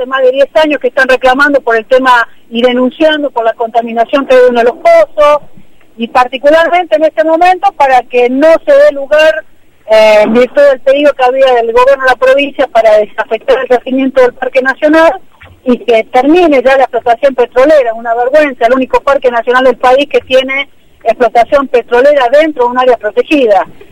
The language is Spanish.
hace más de 10 años que están reclamando por el tema y denunciando por la contaminación que hay en los pozos, y particularmente en este momento para que no se dé lugar, en virtud del pedido que había del gobierno de la provincia para desafectar el yacimiento del Parque Nacional y que termine ya la explotación petrolera. Una vergüenza, el único parque nacional del país que tiene explotación petrolera dentro de un área protegida.